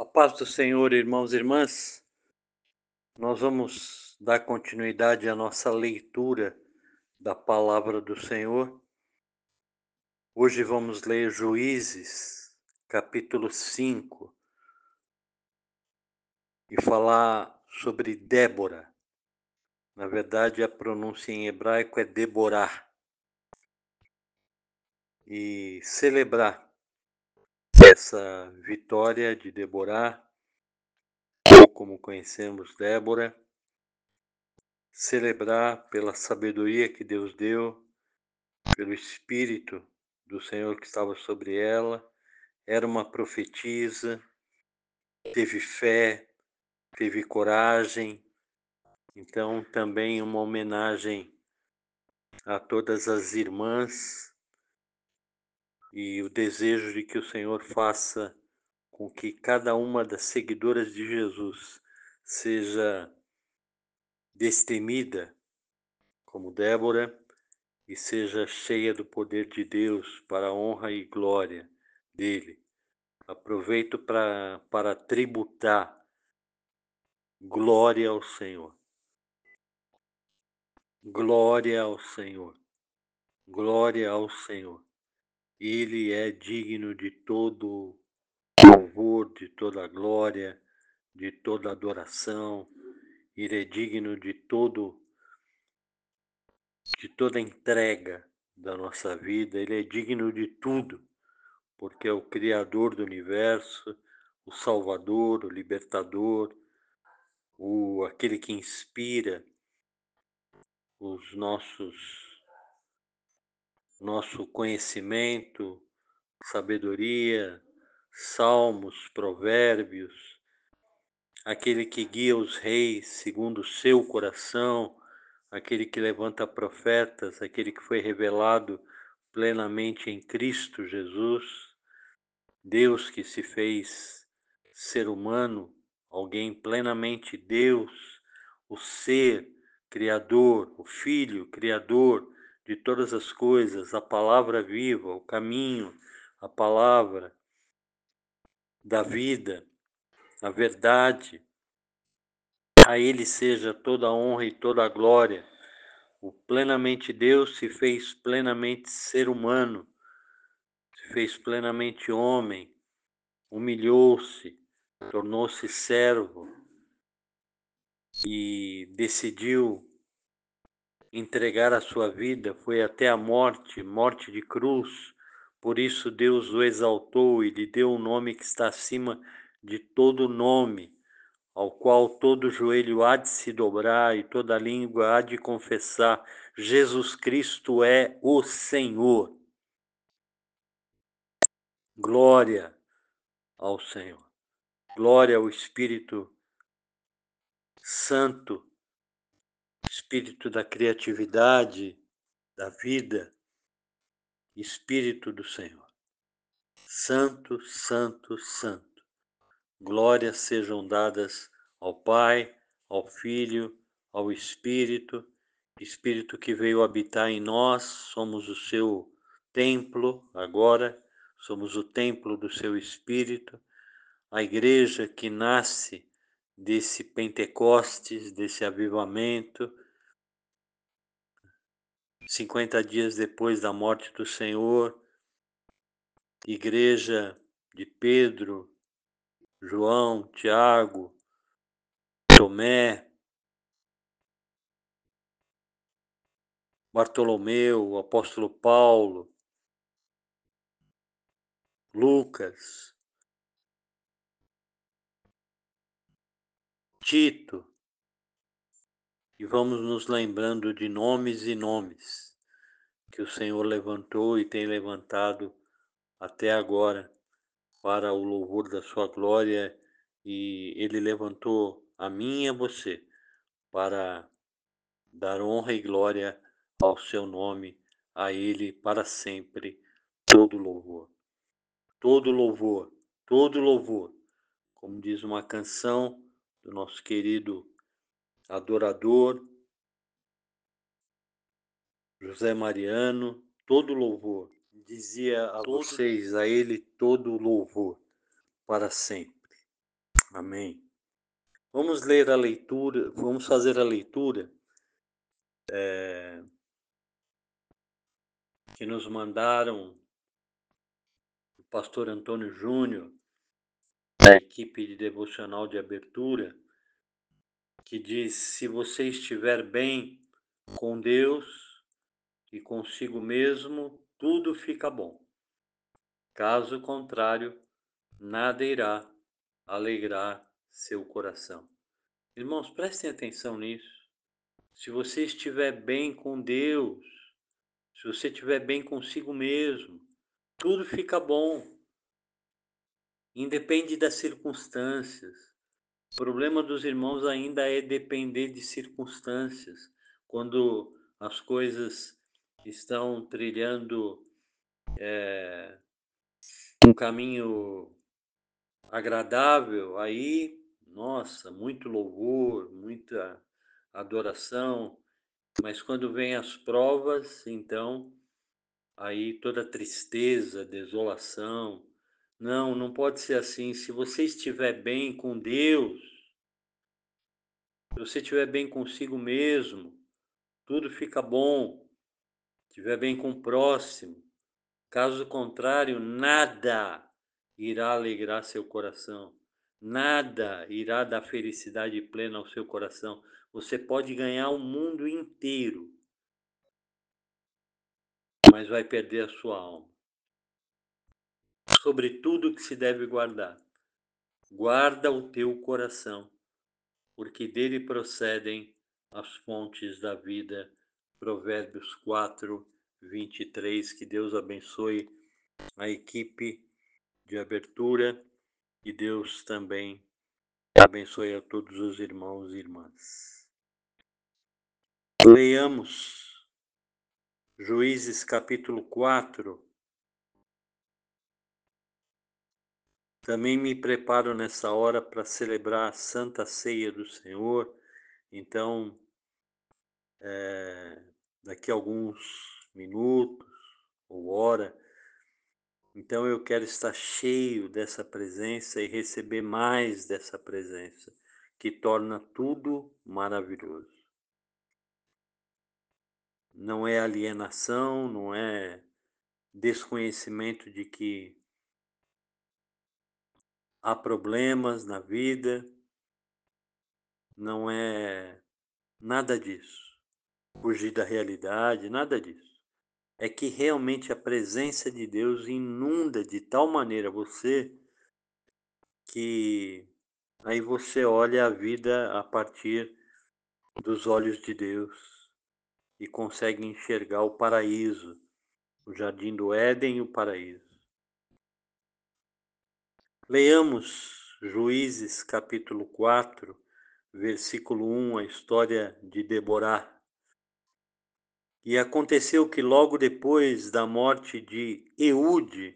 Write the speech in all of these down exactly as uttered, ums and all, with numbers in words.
A paz do Senhor, irmãos e irmãs, nós vamos dar continuidade à nossa leitura da palavra do Senhor. Hoje vamos ler Juízes, capítulo cinco, e falar sobre Débora. Na verdade, a pronúncia em hebraico é Deborah. E celebrar essa vitória de Deborah, ou como conhecemos Débora, celebrar pela sabedoria que Deus deu, pelo Espírito do Senhor que estava sobre ela. Era uma profetisa, teve fé, teve coragem. Então, também uma homenagem a todas as irmãs e o desejo de que o Senhor faça com que cada uma das seguidoras de Jesus seja destemida como Débora e seja cheia do poder de Deus para a honra e glória dele. Aproveito pra, para tributar glória ao Senhor. Glória ao Senhor. Glória ao Senhor. Ele é digno de todo louvor, de toda glória, de toda adoração. Ele é digno de todo de toda entrega da nossa vida. Ele é digno de tudo, porque é o Criador do universo, o Salvador, o Libertador, o aquele que inspira os nossos nosso conhecimento, sabedoria, salmos, provérbios, aquele que guia os reis segundo o seu coração, aquele que levanta profetas, aquele que foi revelado plenamente em Cristo Jesus, Deus que se fez ser humano, alguém plenamente Deus, o ser criador, o Filho criador de todas as coisas, a palavra viva, o caminho, a palavra da vida, a verdade. A Ele seja toda a honra e toda a glória. O plenamente Deus se fez plenamente ser humano, se fez plenamente homem, humilhou-se, tornou-se servo e decidiu entregar a sua vida, foi até a morte, morte de cruz. Por isso Deus o exaltou e lhe deu um nome que está acima de todo nome, ao qual todo joelho há de se dobrar e toda língua há de confessar: Jesus Cristo é o Senhor. Glória ao Senhor. Glória ao Espírito Santo, Espírito da criatividade, da vida, Espírito do Senhor. Santo, santo, santo. Glórias sejam dadas ao Pai, ao Filho, ao Espírito, Espírito que veio habitar em nós. Somos o seu templo agora, somos o templo do seu Espírito, a igreja que nasce desse Pentecostes, desse avivamento, cinquenta dias depois da morte do Senhor, igreja de Pedro, João, Tiago, Tomé, Bartolomeu, o apóstolo Paulo, Lucas, Tito, e vamos nos lembrando de nomes e nomes que o Senhor levantou e tem levantado até agora para o louvor da sua glória, e Ele levantou a mim e a você para dar honra e glória ao seu nome, a Ele para sempre todo louvor, todo louvor, todo louvor, como diz uma canção do nosso querido adorador José Mariano, todo louvor, dizia a vocês, a Ele todo louvor para sempre. Amém. Vamos ler a leitura, vamos fazer a leitura é, que nos mandaram o pastor Antônio Júnior, da equipe de devocional de abertura, que diz: se você estiver bem com Deus e consigo mesmo, tudo fica bom. Caso contrário, nada irá alegrar seu coração. Irmãos, prestem atenção nisso. Se você estiver bem com Deus, se você estiver bem consigo mesmo, tudo fica bom. Independe das circunstâncias. O problema dos irmãos ainda é depender de circunstâncias. Quando as coisas estão trilhando é, um caminho agradável, aí, nossa, muito louvor, muita adoração. Mas quando vem as provas, então, aí toda tristeza, desolação. Não, não pode ser assim. Se você estiver bem com Deus, se você estiver bem consigo mesmo, tudo fica bom. Estiver bem com o próximo. Caso contrário, nada irá alegrar seu coração. Nada irá dar felicidade plena ao seu coração. Você pode ganhar o mundo inteiro, mas vai perder a sua alma. Sobre tudo que se deve guardar, guarda o teu coração, porque dele procedem as fontes da vida. Provérbios quatro, vinte e três. Que Deus abençoe a equipe de abertura e Deus também abençoe a todos os irmãos e irmãs. Leiamos Juízes capítulo quatro. Também me preparo nessa hora para celebrar a Santa Ceia do Senhor. Então, é, daqui a alguns minutos ou hora, então eu quero estar cheio dessa presença e receber mais dessa presença, que torna tudo maravilhoso. Não é alienação, não é desconhecimento de que há problemas na vida, não é nada disso. Fugir da realidade, nada disso. É que realmente a presença de Deus inunda de tal maneira você que aí você olha a vida a partir dos olhos de Deus e consegue enxergar o paraíso, o jardim do Éden e o paraíso. Leamos Juízes capítulo quatro, versículo um, a história de Deborah. E aconteceu que logo depois da morte de Eude,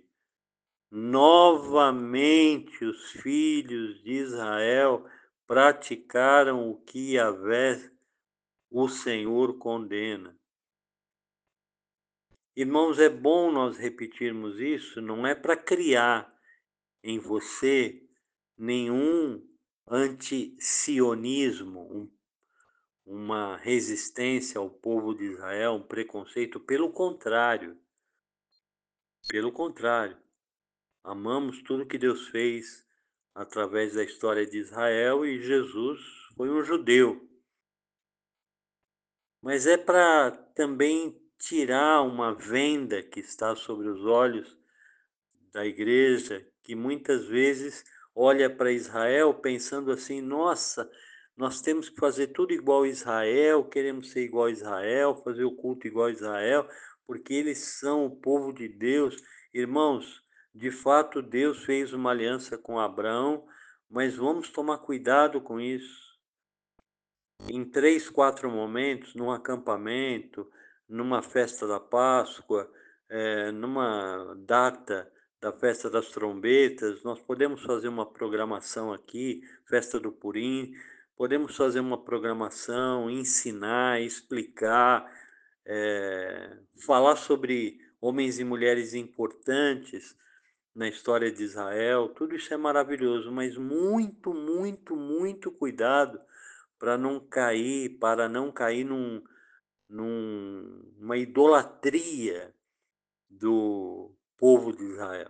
novamente os filhos de Israel praticaram o que Yahvé, o Senhor, condena. Irmãos, é bom nós repetirmos isso, não é para criar em você nenhum anti-sionismo, um, uma resistência ao povo de Israel, um preconceito. Pelo contrário, pelo contrário, amamos tudo que Deus fez através da história de Israel e Jesus foi um judeu. Mas é para também tirar uma venda que está sobre os olhos da igreja, que muitas vezes olha para Israel pensando assim: nossa, nós temos que fazer tudo igual a Israel, queremos ser igual a Israel, fazer o culto igual a Israel, porque eles são o povo de Deus. Irmãos, de fato Deus fez uma aliança com Abraão, mas vamos tomar cuidado com isso. Em três, quatro momentos, num acampamento, numa festa da Páscoa, é, numa data da festa das trombetas, nós podemos fazer uma programação aqui, festa do Purim, podemos fazer uma programação, ensinar, explicar, é, falar sobre homens e mulheres importantes, na história de Israel, tudo isso é maravilhoso, mas muito, muito, muito cuidado para não cair, para não cair num, num, numa idolatria do povo de Israel.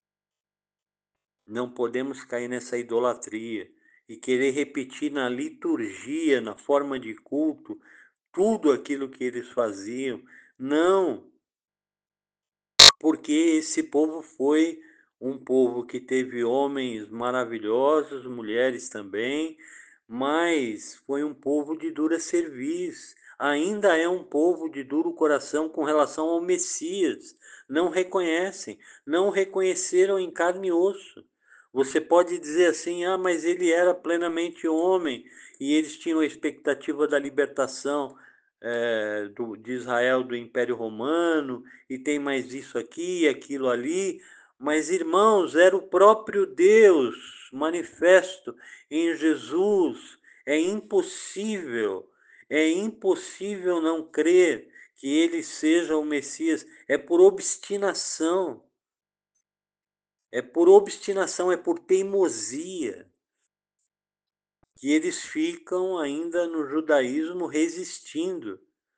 Não podemos cair nessa idolatria e querer repetir na liturgia, na forma de culto, tudo aquilo que eles faziam. Não, porque esse povo foi um povo que teve homens maravilhosos, mulheres também, mas foi um povo de dura cerviz. Ainda é um povo de duro coração com relação ao Messias. Não reconhecem, não reconheceram em carne e osso. Você pode dizer assim, ah, mas ele era plenamente homem e eles tinham a expectativa da libertação é, do, de Israel do Império Romano, e tem mais isso aqui e aquilo ali. Mas, irmãos, era o próprio Deus manifesto em Jesus. É impossível, é impossível não crer que ele seja o Messias. É por obstinação. É por obstinação, é por teimosia que eles ficam ainda no judaísmo resistindo.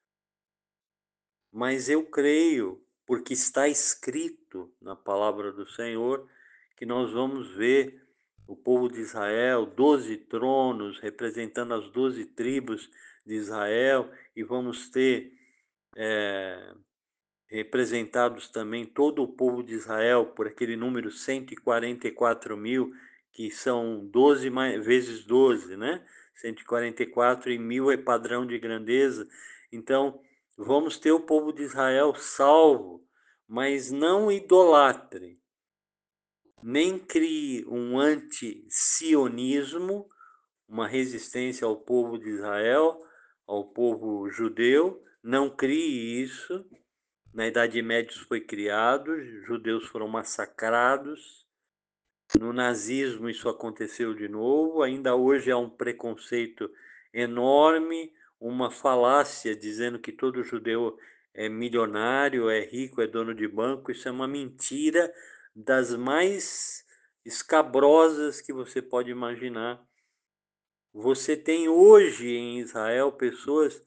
Mas eu creio, porque está escrito na palavra do Senhor, que nós vamos ver o povo de Israel, doze tronos representando as doze tribos de Israel, e vamos ter é, representados também todo o povo de Israel por aquele número cento e quarenta e quatro mil, que são doze vezes doze, né? cento e quarenta e quatro e mil é padrão de grandeza. Então, vamos ter o povo de Israel salvo, mas não idolatre, nem crie um anti-sionismo, uma resistência ao povo de Israel, ao povo judeu. Não crie isso. Na Idade Média isso foi criado, judeus foram massacrados. No nazismo isso aconteceu de novo. Ainda hoje há um preconceito enorme, uma falácia dizendo que todo judeu é milionário, é rico, é dono de banco. Isso é uma mentira das mais escabrosas que você pode imaginar. Você tem hoje em Israel pessoas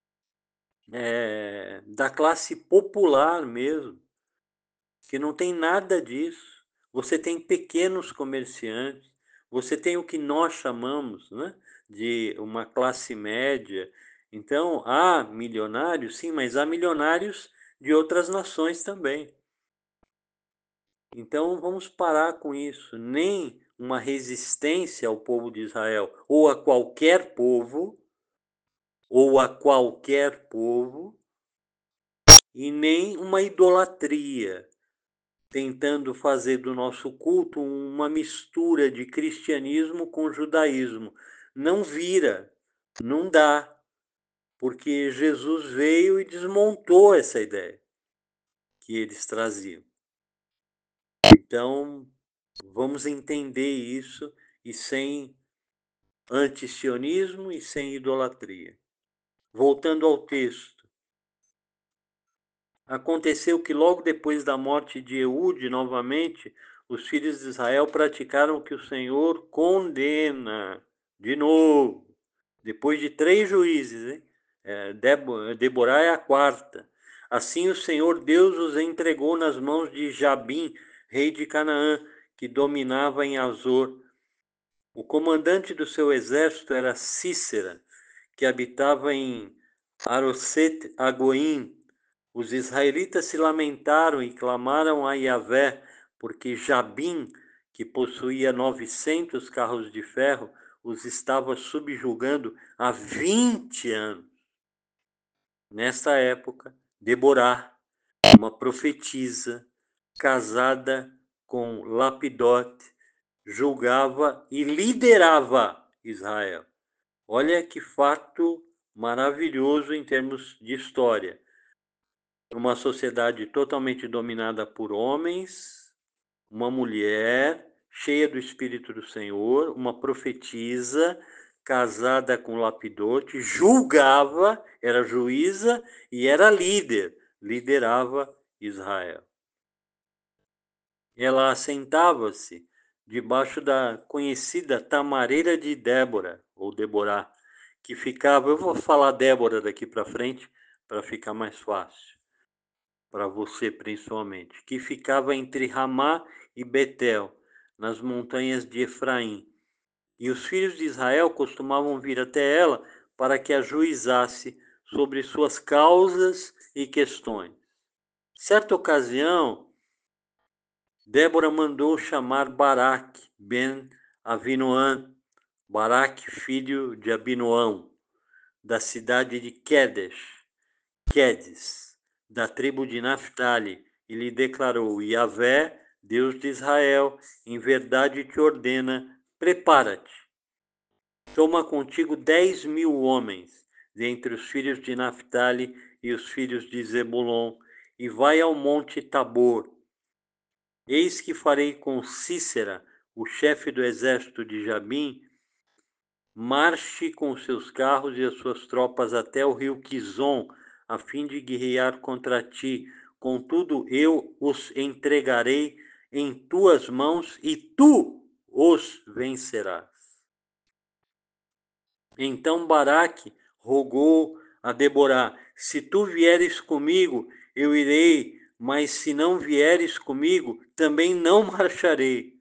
é, da classe popular mesmo, que não tem nada disso. Você tem pequenos comerciantes, você tem o que nós chamamos, né, de uma classe média. Então, há milionários, sim, mas há milionários de outras nações também. Então, vamos parar com isso. Nem uma resistência ao povo de Israel, ou a qualquer povo, ou a qualquer povo, e nem uma idolatria, tentando fazer do nosso culto uma mistura de cristianismo com judaísmo. Não vira, não dá, porque Jesus veio e desmontou essa ideia que eles traziam. Então, vamos entender isso, e sem antisionismo e sem idolatria. Voltando ao texto. Aconteceu que logo depois da morte de Eude, novamente, os filhos de Israel praticaram o que o Senhor condena. De novo, depois de três juízes, hein? É, Deborah é a quarta. Assim o Senhor Deus os entregou nas mãos de Jabim, rei de Canaã, que dominava em Azor. O comandante do seu exército era Cícera, que habitava em Aroset Agoim. Os israelitas se lamentaram e clamaram a Yahvé, porque Jabim, que possuía novecentos carros de ferro, os estava subjugando há vinte anos. Nesta época, Deborah, uma profetisa, casada com Lapidote, julgava e liderava Israel. Olha que fato maravilhoso em termos de história. Uma sociedade totalmente dominada por homens, uma mulher cheia do Espírito do Senhor, uma profetisa casada com Lapidote, julgava, era juíza e era líder, liderava Israel. ela assentava-se debaixo da conhecida tamareira de Débora, ou Deborá, que ficava, eu vou falar Débora daqui para frente, para ficar mais fácil, para você principalmente, que ficava entre Ramá e Betel, nas montanhas de Efraim. E os filhos de Israel costumavam vir até ela para que a juizasse sobre suas causas e questões. Certa ocasião, Débora mandou chamar Baraque ben Avinoam, Baraque filho de Abinoão, da cidade de Quedes, Quedes, da tribo de Naphtali, e lhe declarou: Yahvé, Deus de Israel, em verdade te ordena, prepara-te. Toma contigo dez mil homens, dentre os filhos de Naphtali e os filhos de Zebulon, e vai ao monte Tabor. Eis que farei com Cícera, o chefe do exército de Jabim, marche com seus carros e as suas tropas até o rio Quizon, a fim de guerrear contra ti. Contudo, eu os entregarei em tuas mãos e tu os vencerás. Então Baraque rogou a Deborá: se tu vieres comigo, eu irei, mas se não vieres comigo, também não marcharei.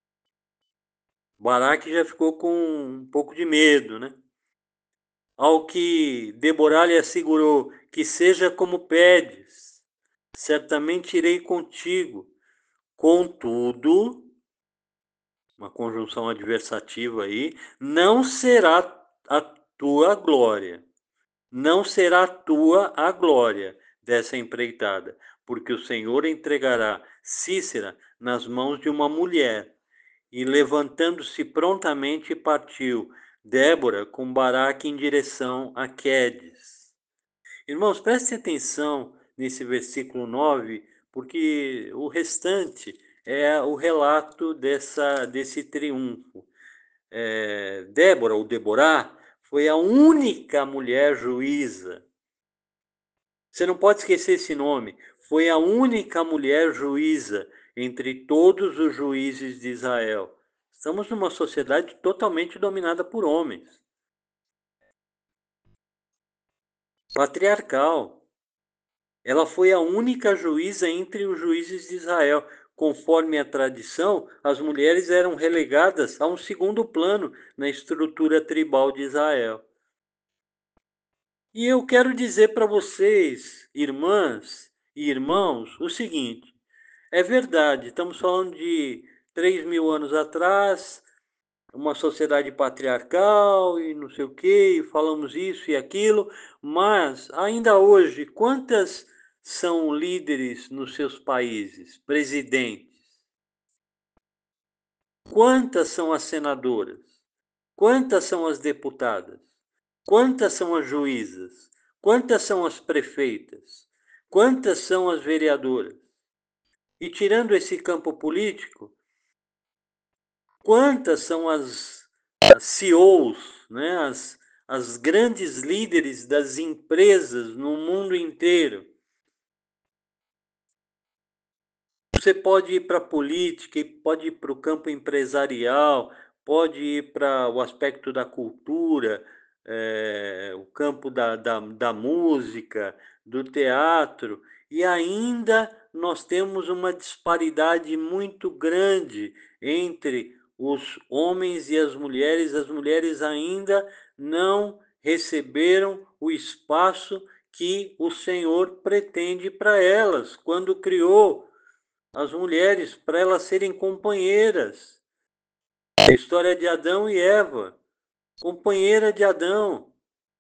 Baraque já ficou com um pouco de medo, né? Ao que Deborá lhe assegurou: que seja como pedes, certamente irei contigo. Contudo, uma conjunção adversativa aí, não será a tua glória. Não será tua a glória dessa empreitada, porque o Senhor entregará Cícera nas mãos de uma mulher. E levantando-se prontamente partiu Débora com Baraque em direção a Quedes. Irmãos, prestem atenção nesse versículo nove, porque o restante é o relato dessa, desse triunfo. É, Débora, ou Deborá, foi a única mulher juíza. Você não pode esquecer esse nome. Foi a única mulher juíza entre todos os juízes de Israel. Estamos numa sociedade totalmente dominada por homens. Patriarcal. Ela foi a única juíza entre os juízes de Israel. Conforme a tradição, as mulheres eram relegadas a um segundo plano na estrutura tribal de Israel. E eu quero dizer para vocês, irmãs e irmãos, o seguinte: é verdade, estamos falando de três mil anos atrás, uma sociedade patriarcal e não sei o quê, e falamos isso e aquilo, mas ainda hoje, quantas são líderes nos seus países, presidentes? Quantas são as senadoras? Quantas são as deputadas? Quantas são as juízas? Quantas são as prefeitas? Quantas são as vereadoras? E tirando esse campo político, quantas são as, as C E Os, né? as, as grandes líderes das empresas no mundo inteiro? Você pode ir para a política, pode ir para o campo empresarial, pode ir para o aspecto da cultura, é, o campo da, da, da música, do teatro, e ainda nós temos uma disparidade muito grande entre os homens e as mulheres. As mulheres ainda não receberam o espaço que o Senhor pretende para elas quando criou as mulheres para elas serem companheiras. A história de Adão e Eva, companheira de Adão,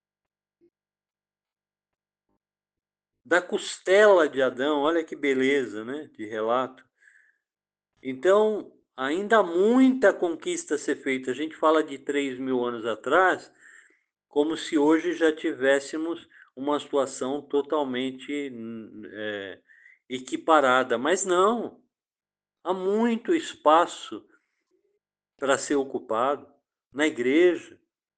da costela de Adão, olha que beleza, né, de relato. Então, ainda há muita conquista a ser feita. A gente fala de três mil anos atrás, como se hoje já tivéssemos uma situação totalmente é, equiparada, mas não. Há muito espaço para ser ocupado na igreja.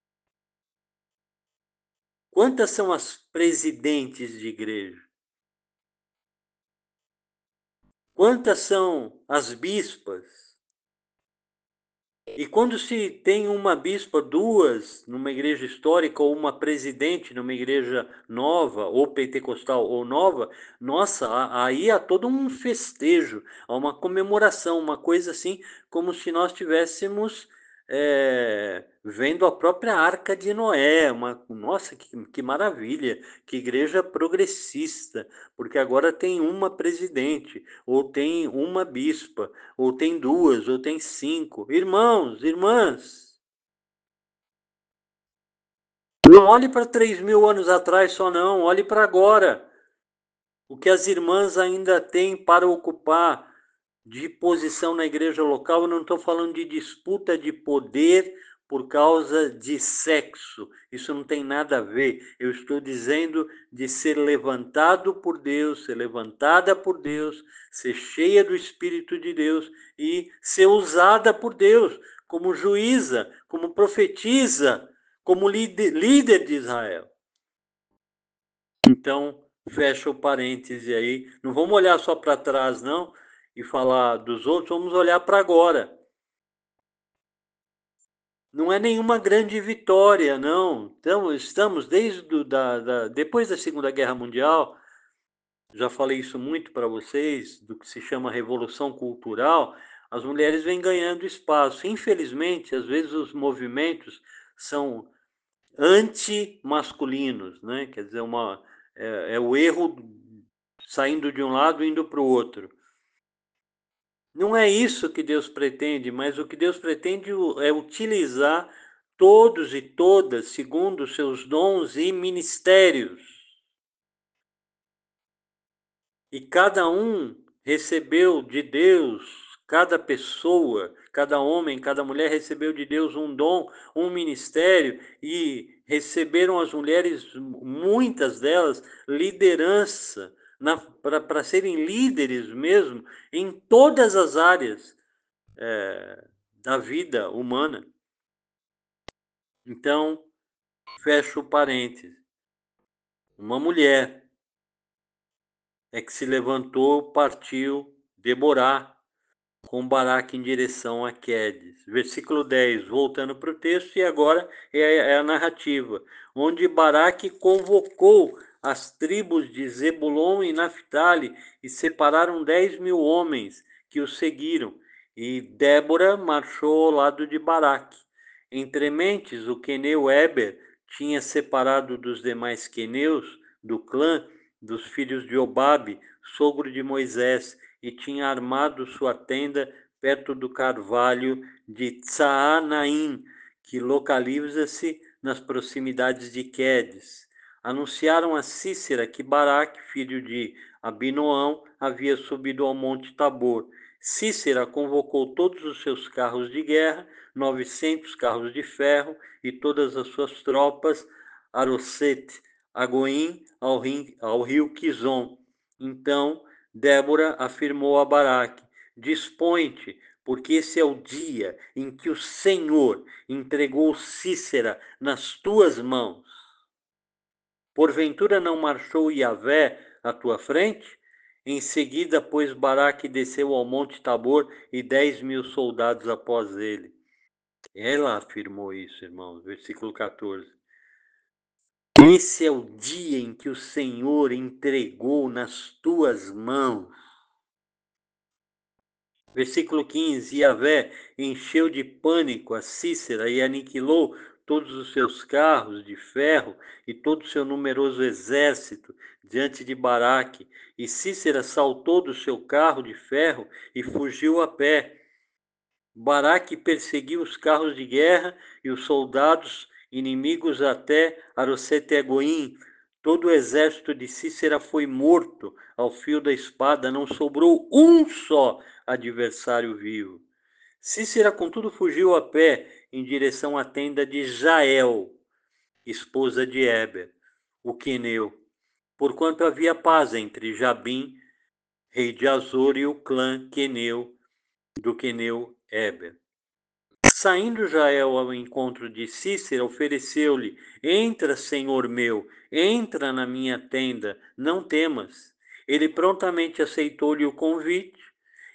Quantas são as presidentes de igreja? Quantas são as bispas? E quando se tem uma bispa, duas numa igreja histórica, ou uma presidente numa igreja nova, ou pentecostal ou nova, nossa, aí há todo um festejo, há uma comemoração, uma coisa assim, como se nós tivéssemos é, vendo a própria Arca de Noé. Uma, nossa, que, que maravilha, que igreja progressista, porque agora tem uma presidente, ou tem uma bispa, ou tem duas, ou tem cinco. Irmãos, irmãs, não olhe para três mil anos atrás só não, olhe para agora. O que as irmãs ainda têm para ocupar de posição na igreja local, eu não estou falando de disputa de poder por causa de sexo, isso não tem nada a ver. Eu estou dizendo de ser levantado por Deus, ser levantada por Deus, ser cheia do Espírito de Deus e ser usada por Deus como juíza, como profetisa, como líder, líder de Israel. Então, fecha o parêntese aí. Não vamos olhar só para trás, não, e falar dos outros, vamos olhar para agora. Não é nenhuma grande vitória, não. Então, estamos desde do, da, da, depois da Segunda Guerra Mundial, já falei isso muito para vocês, do que se chama Revolução Cultural, as mulheres vêm ganhando espaço. Infelizmente, às vezes os movimentos são anti-masculinos, né? Quer dizer, uma, é, é o erro saindo de um lado e indo para o outro. Não é isso que Deus pretende, mas o que Deus pretende é utilizar todos e todas segundo os seus dons e ministérios. E cada um recebeu de Deus, cada pessoa, cada homem, cada mulher recebeu de Deus um dom, um ministério, e receberam as mulheres, muitas delas, liderança, para serem líderes mesmo, em todas as áreas é, da vida humana. Então, fecho o parênteses. Uma mulher é que se levantou, partiu, Deborá, com Baraque em direção a Quedes. Versículo dez, voltando para o texto, e agora é a narrativa, onde Baraque convocou as tribos de Zebulon e Naphtali e separaram dez mil homens que o seguiram, e Débora marchou ao lado de Baraque. Entre mentes, o queneu Eber tinha separado dos demais queneus do clã dos filhos de Obabe, sogro de Moisés, e tinha armado sua tenda perto do carvalho de Tsaanaim, que localiza-se nas proximidades de Quedes. Anunciaram a Cícera que Baraque, filho de Abinoão, havia subido ao monte Tabor. Cícera convocou todos os seus carros de guerra, novecentos carros de ferro e todas as suas tropas, Arosete, Agoim, ao rio, ao rio Quizon. Então Débora afirmou a Baraque: dispõe-te, porque esse é o dia em que o Senhor entregou Cícera nas tuas mãos. Porventura não marchou Yahvé à tua frente? Em seguida, pois, Baraque desceu ao monte Tabor e dez mil soldados após ele. Ela afirmou isso, irmãos. Versículo quatorze. Esse é o dia em que o Senhor entregou nas tuas mãos. Versículo quinze, Yahvé encheu de pânico a Cícera e aniquilou todos os seus carros de ferro e todo o seu numeroso exército diante de Baraque. E Cícera saltou do seu carro de ferro e fugiu a pé. Baraque perseguiu os carros de guerra e os soldados inimigos até Arosete-Agoim. Todo o exército de Cícera foi morto ao fio da espada, não sobrou um só adversário vivo. Cícera, contudo, fugiu a pé em direção à tenda de Jael, esposa de Eber, o queneu, porquanto havia paz entre Jabim, rei de Azor, e o clã queneu do queneu Eber. Saindo Jael ao encontro de Cícera, ofereceu-lhe: entra, senhor meu, entra na minha tenda, não temas. Ele prontamente aceitou-lhe o convite,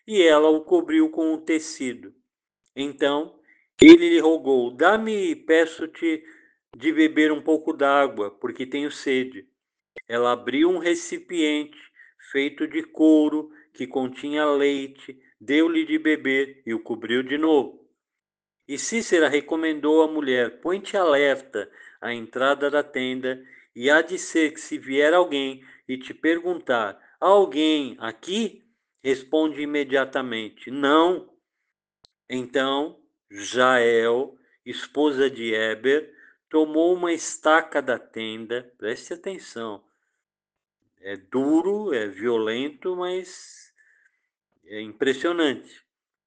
e ela o cobriu com um tecido. Então ele lhe rogou: dá-me, peço-te, de beber um pouco d'água, porque tenho sede. Ela abriu um recipiente feito de couro que continha leite, deu-lhe de beber e o cobriu de novo. E Cícera recomendou à mulher: põe-te alerta à entrada da tenda, e há de ser que se vier alguém e te perguntar: há alguém aqui? Responde imediatamente: não. Então Jael, esposa de Heber, tomou uma estaca da tenda, preste atenção, é duro, é violento, mas é impressionante.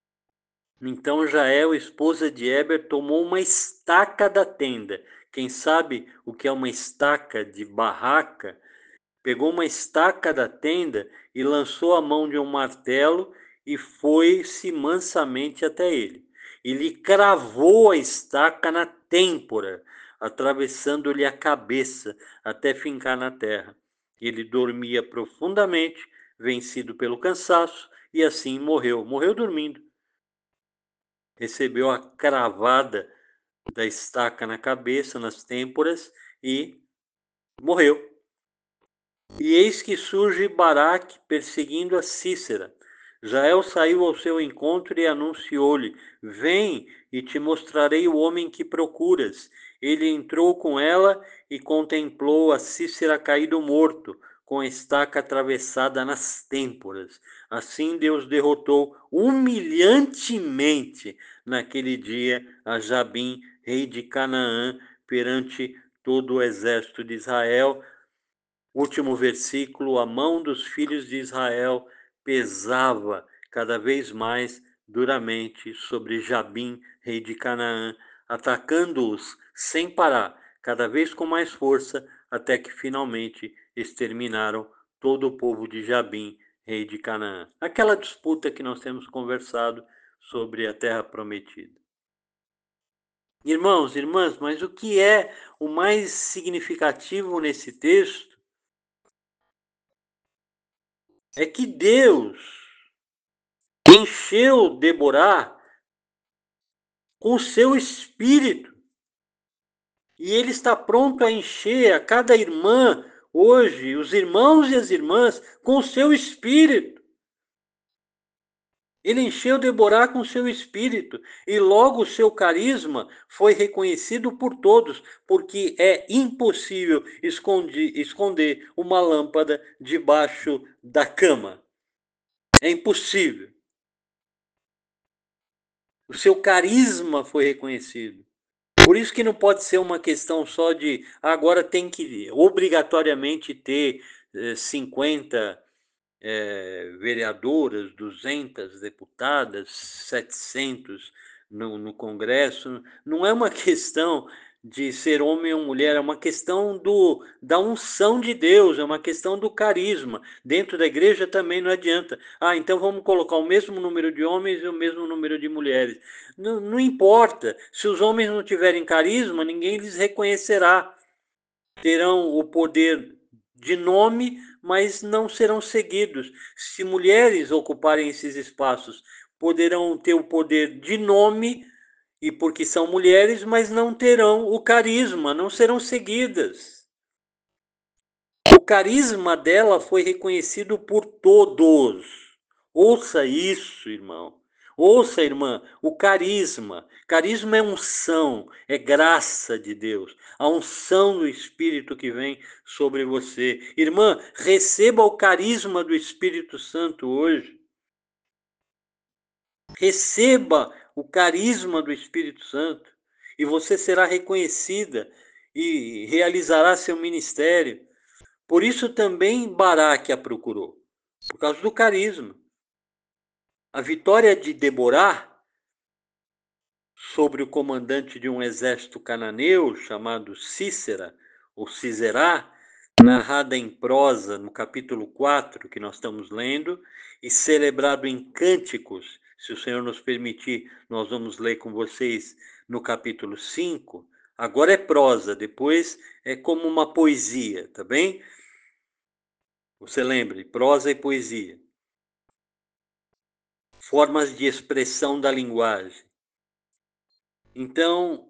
Então Jael, esposa de Heber, tomou uma estaca da tenda. Quem sabe o que é uma estaca de barraca? Pegou uma estaca da tenda e lançou a mão de um martelo e foi-se mansamente até ele. E lhe cravou a estaca na têmpora, atravessando-lhe a cabeça até fincar na terra. Ele dormia profundamente, vencido pelo cansaço, e assim morreu. Morreu dormindo. Recebeu a cravada da estaca na cabeça, nas têmporas, e morreu. E eis que surge Baraque perseguindo a Cícera. Jael saiu ao seu encontro e anunciou-lhe: vem e te mostrarei o homem que procuras. Ele entrou com ela e contemplou a Cícera caído morto, com a estaca atravessada nas têmporas. Assim Deus derrotou humilhantemente naquele dia a Jabim, rei de Canaã, perante todo o exército de Israel. Último versículo: a mão dos filhos de Israel pesava cada vez mais duramente sobre Jabim, rei de Canaã, atacando-os sem parar, cada vez com mais força, até que finalmente exterminaram todo o povo de Jabim, rei de Canaã. Aquela disputa que nós temos conversado sobre a terra prometida. Irmãos, irmãs, mas o que é o mais significativo nesse texto é que Deus encheu Deborah com o seu espírito. E ele está pronto a encher a cada irmã hoje, os irmãos e as irmãs, com o seu espírito. Ele encheu Deborah com o seu espírito, e logo o seu carisma foi reconhecido por todos, porque é impossível esconder, esconder uma lâmpada debaixo da cama. É impossível. O seu carisma foi reconhecido. Por isso que não pode ser uma questão só de agora tem que obrigatoriamente ter eh, cinquenta eh, vereadoras, duzentas deputadas, setecentos no, no Congresso. Não é uma questão de ser homem ou mulher, é uma questão do, da unção de Deus, é uma questão do carisma. Dentro da igreja também não adianta. Ah, então vamos colocar o mesmo número de homens e o mesmo número de mulheres. Não, não importa. Se os homens não tiverem carisma, ninguém lhes reconhecerá. Terão o poder de nome, mas não serão seguidos. Se mulheres ocuparem esses espaços, poderão ter o poder de nome, e porque são mulheres, mas não terão o carisma, não serão seguidas. O carisma dela foi reconhecido por todos. Ouça isso, irmão. Ouça, irmã, o carisma. Carisma é unção, é graça de Deus. A unção do Espírito que vem sobre você. Irmã, receba o carisma do Espírito Santo hoje. Receba o carisma do Espírito Santo e você será reconhecida e realizará seu ministério. Por isso também Baraque a procurou, por causa do carisma. A vitória de Deborah sobre o comandante de um exército cananeu chamado Cícera, ou Ciserá, narrada em prosa no capítulo quatro, que nós estamos lendo, e celebrado em cânticos. Se o Senhor nos permitir, nós vamos ler com vocês no capítulo cinco. Agora é prosa, depois é como uma poesia, tá bem? Você lembre, prosa e poesia. formas de expressão da linguagem. Então,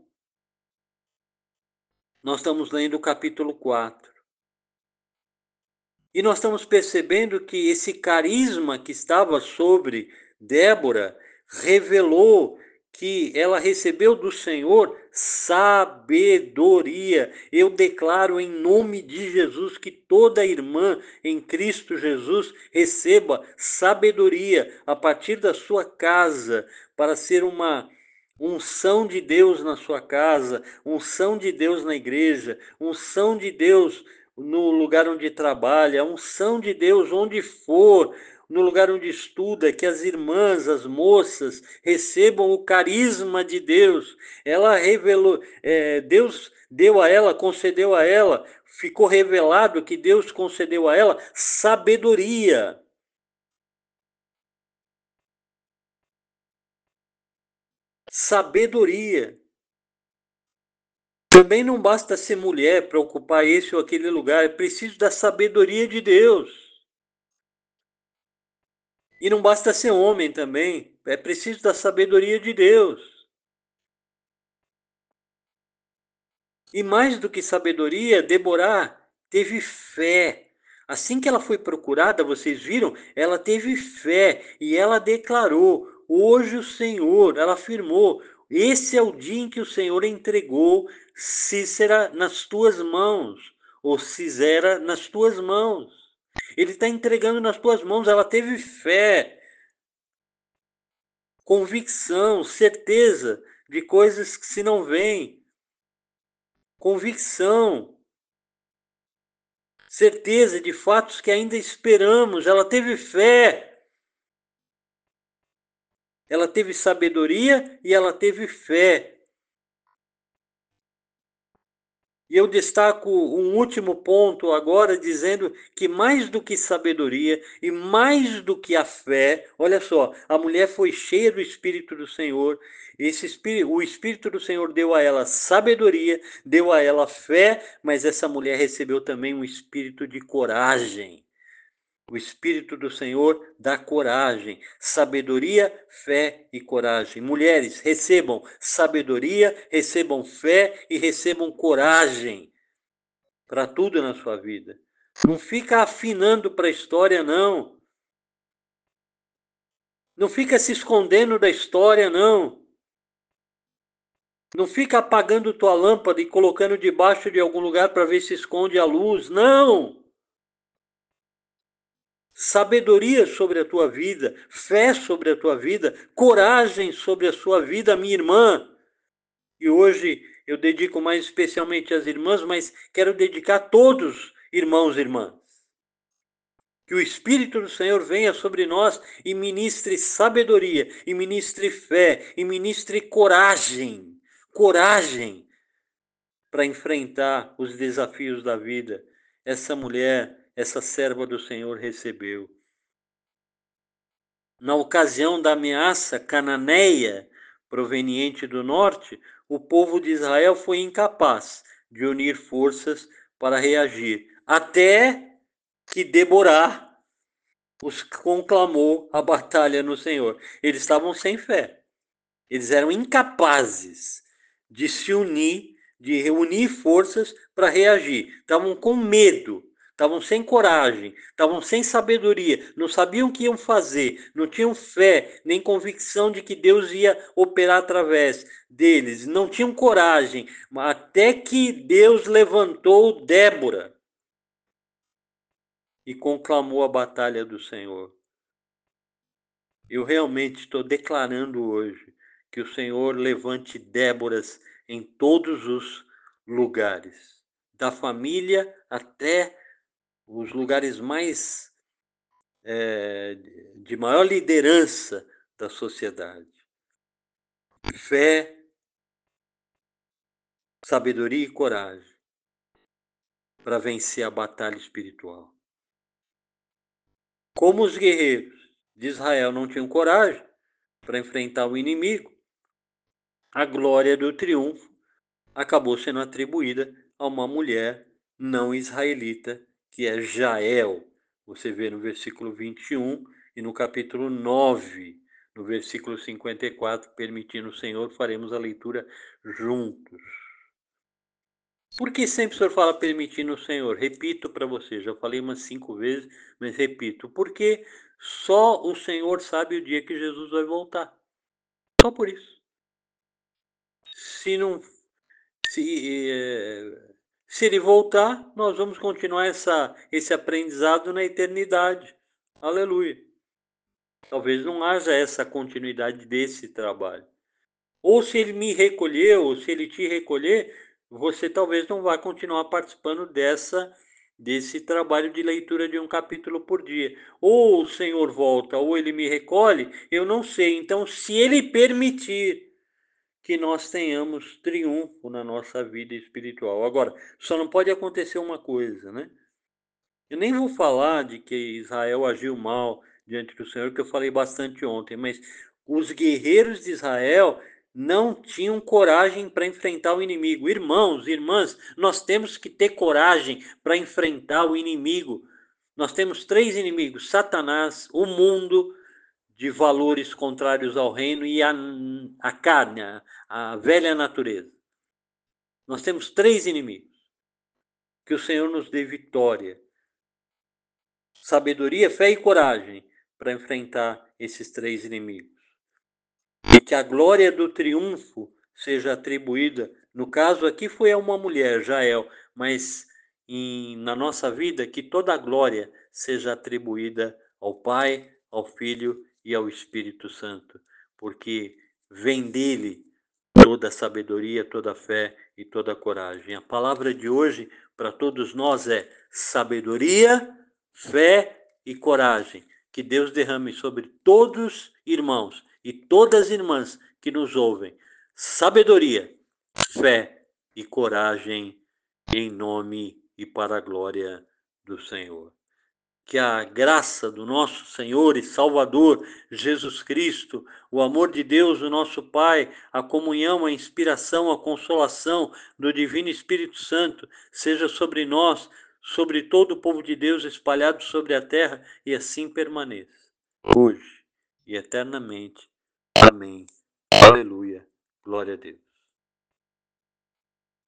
nós estamos lendo o capítulo quatro. E nós estamos percebendo que esse carisma que estava sobre Débora revelou que ela recebeu do Senhor sabedoria. Eu declaro em nome de Jesus que toda irmã em Cristo Jesus receba sabedoria a partir da sua casa para ser uma unção de Deus na sua casa, unção de Deus na igreja, unção de Deus no lugar onde trabalha, a unção de Deus onde for, no lugar onde estuda, que as irmãs, as moças recebam o carisma de Deus. Ela revelou, é, Deus deu a ela, concedeu a ela, ficou revelado que Deus concedeu a ela sabedoria. Sabedoria. Também não basta ser mulher para ocupar esse ou aquele lugar, é preciso da sabedoria de Deus. E não basta ser homem também, é preciso da sabedoria de Deus. E mais do que sabedoria, Deborah teve fé. Assim que ela foi procurada, vocês viram, ela teve fé e ela declarou: hoje o Senhor, ela afirmou, esse é o dia em que o Senhor entregou Cícera nas tuas mãos, ou Cisera nas tuas mãos. Ele está entregando nas tuas mãos, ela teve fé, convicção, certeza de coisas que se não veem, convicção, certeza de fatos que ainda esperamos. Ela teve fé, ela teve sabedoria e ela teve fé. E eu destaco um último ponto agora, dizendo que mais do que sabedoria e mais do que a fé, olha só, a mulher foi cheia do Espírito do Senhor. Esse espírito, o Espírito do Senhor deu a ela sabedoria, deu a ela fé, mas essa mulher recebeu também um espírito de coragem. O Espírito do Senhor dá coragem, sabedoria, fé e coragem. Mulheres, recebam sabedoria, recebam fé e recebam coragem para tudo na sua vida. Não fica afinando para a história, não. Não fica se escondendo da história, não. Não fica apagando tua lâmpada e colocando debaixo de algum lugar para ver se esconde a luz. Não! Sabedoria sobre a tua vida, fé sobre a tua vida, coragem sobre a sua vida, minha irmã. E hoje eu dedico mais especialmente às irmãs, mas quero dedicar a todos, irmãos e irmãs. Que o Espírito do Senhor venha sobre nós e ministre sabedoria, e ministre fé, e ministre coragem. Coragem para enfrentar os desafios da vida. Essa mulher, essa serva do Senhor recebeu. Na ocasião da ameaça cananeia proveniente do norte, o povo de Israel foi incapaz de unir forças para reagir, até que Deborah os conclamou a batalha no Senhor. Eles estavam sem fé. Eles eram incapazes de se unir, de reunir forças para reagir. Estavam com medo, estavam sem coragem, estavam sem sabedoria, não sabiam o que iam fazer, não tinham fé nem convicção de que Deus ia operar através deles, não tinham coragem, até que Deus levantou Débora e conclamou a batalha do Senhor. Eu realmente estou declarando hoje que o Senhor levante Déboras em todos os lugares, da família até os lugares mais é, de maior liderança da sociedade. Fé, sabedoria e coragem para vencer a batalha espiritual. Como os guerreiros de Israel não tinham coragem para enfrentar o inimigo, a glória do triunfo acabou sendo atribuída a uma mulher não israelita, que é Jael. Você vê no versículo vinte e um e no capítulo nove No versículo cinquenta e quatro, permitindo o Senhor, faremos a leitura juntos. Por que sempre o Senhor fala permitindo o Senhor? Repito para você, já falei umas cinco vezes, mas repito. Porque só o Senhor sabe o dia que Jesus vai voltar. Só por isso. Se não, se, é, se ele voltar, nós vamos continuar essa, esse aprendizado na eternidade. Aleluia. Talvez não haja essa continuidade desse trabalho. Ou se ele me recolher, ou se ele te recolher, você talvez não vá continuar participando dessa, desse trabalho de leitura de um capítulo por dia. Ou o Senhor volta, ou ele me recolhe, eu não sei. Então, se ele permitir que nós tenhamos triunfo na nossa vida espiritual. Agora, só não pode acontecer uma coisa, né? Eu nem vou falar de que Israel agiu mal diante do Senhor, que eu falei bastante ontem, mas os guerreiros de Israel não tinham coragem para enfrentar o inimigo. Irmãos, irmãs, nós temos que ter coragem para enfrentar o inimigo. Nós temos três inimigos: Satanás, o mundo, de valores contrários ao reino, e a, a carne, a, a velha natureza. Nós temos três inimigos. Que o Senhor nos dê vitória, sabedoria, fé e coragem para enfrentar esses três inimigos. E que a glória do triunfo seja atribuída, no caso aqui foi a uma mulher, Jael, mas em, na nossa vida, que toda a glória seja atribuída ao Pai, ao Filho e ao Espírito Santo, porque vem dele toda a sabedoria, toda a fé e toda a coragem. A palavra de hoje para todos nós é sabedoria, fé e coragem. Que Deus derrame sobre todos irmãos e todas as irmãs que nos ouvem sabedoria, fé e coragem em nome e para a glória do Senhor. Que a graça do nosso Senhor e Salvador Jesus Cristo, o amor de Deus, o nosso Pai, a comunhão, a inspiração, a consolação do Divino Espírito Santo seja sobre nós, sobre todo o povo de Deus espalhado sobre a terra, e assim permaneça, hoje e eternamente. Amém. Aleluia. Glória a Deus.